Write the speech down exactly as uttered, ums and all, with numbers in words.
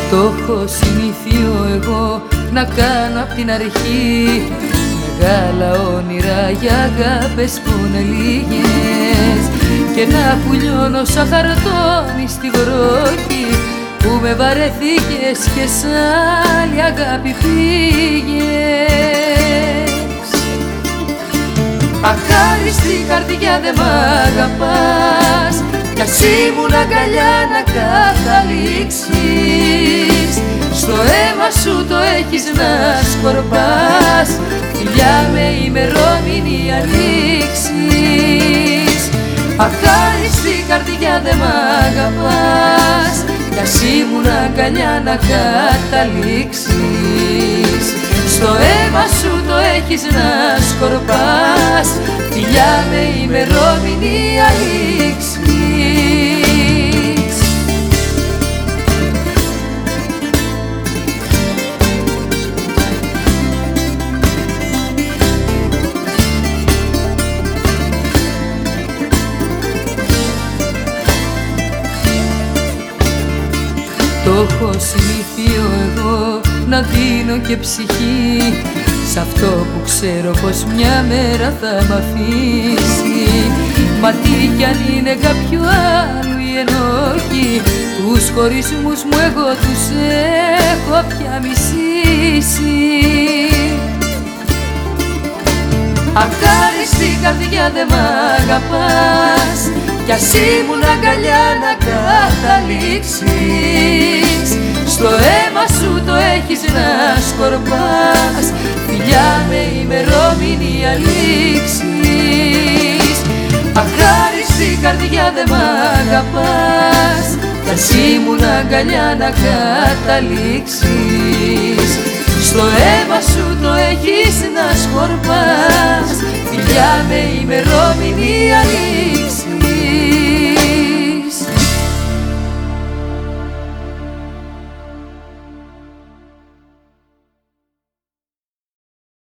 Το έχω συνηθείο εγώ να κάνω απ' την αρχή, μεγάλα όνειρα για αγάπες που είναι λίγες, και να πουλιώνω σαν χαρτόνι στη βροχή που με βαρεθήκες και σ' άλλη αγάπη πήγες. Αχάριστη καρδιά δε μ' αγαπάς, κι ας ήμουν αγκαλιά να καταλήξεις. Στο αίμα σου το έχεις να σκορπάς, φιλιά με ημερομηνία λήξης. Αχάριστη καρδιά δε μ' αγαπάς, κι ας ήμουν αγκαλιά να καταλήξεις. Στο αίμα σου το έχεις να σκορπάς, φιλιά με ημερομηνία λήξης. Το έχω συνηθείο εγώ να δίνω και ψυχή σ' αυτό που ξέρω πως μια μέρα θα μ' αφήσει. Μα τι κι αν είναι κάποιο άλλο η ενόχη, τους χωρισμούς μου εγώ τους έχω πια μισήσει. Αχάριστη καρδιά δε μ' αγαπάς, κι ας ήμουν αγκαλιά να καταλήξεις. Στο αίμα σου το έχεις να σκορπάς, φιλιά με ημερομηνία λήξης. Αχάριστη καρδιά δε μ' αγαπάς, κι ας ήμουν αγκαλιά να καταλήξεις. Στο αίμα σου το έχεις να σκορπάς, φιλιά με ημερομηνία λήξης.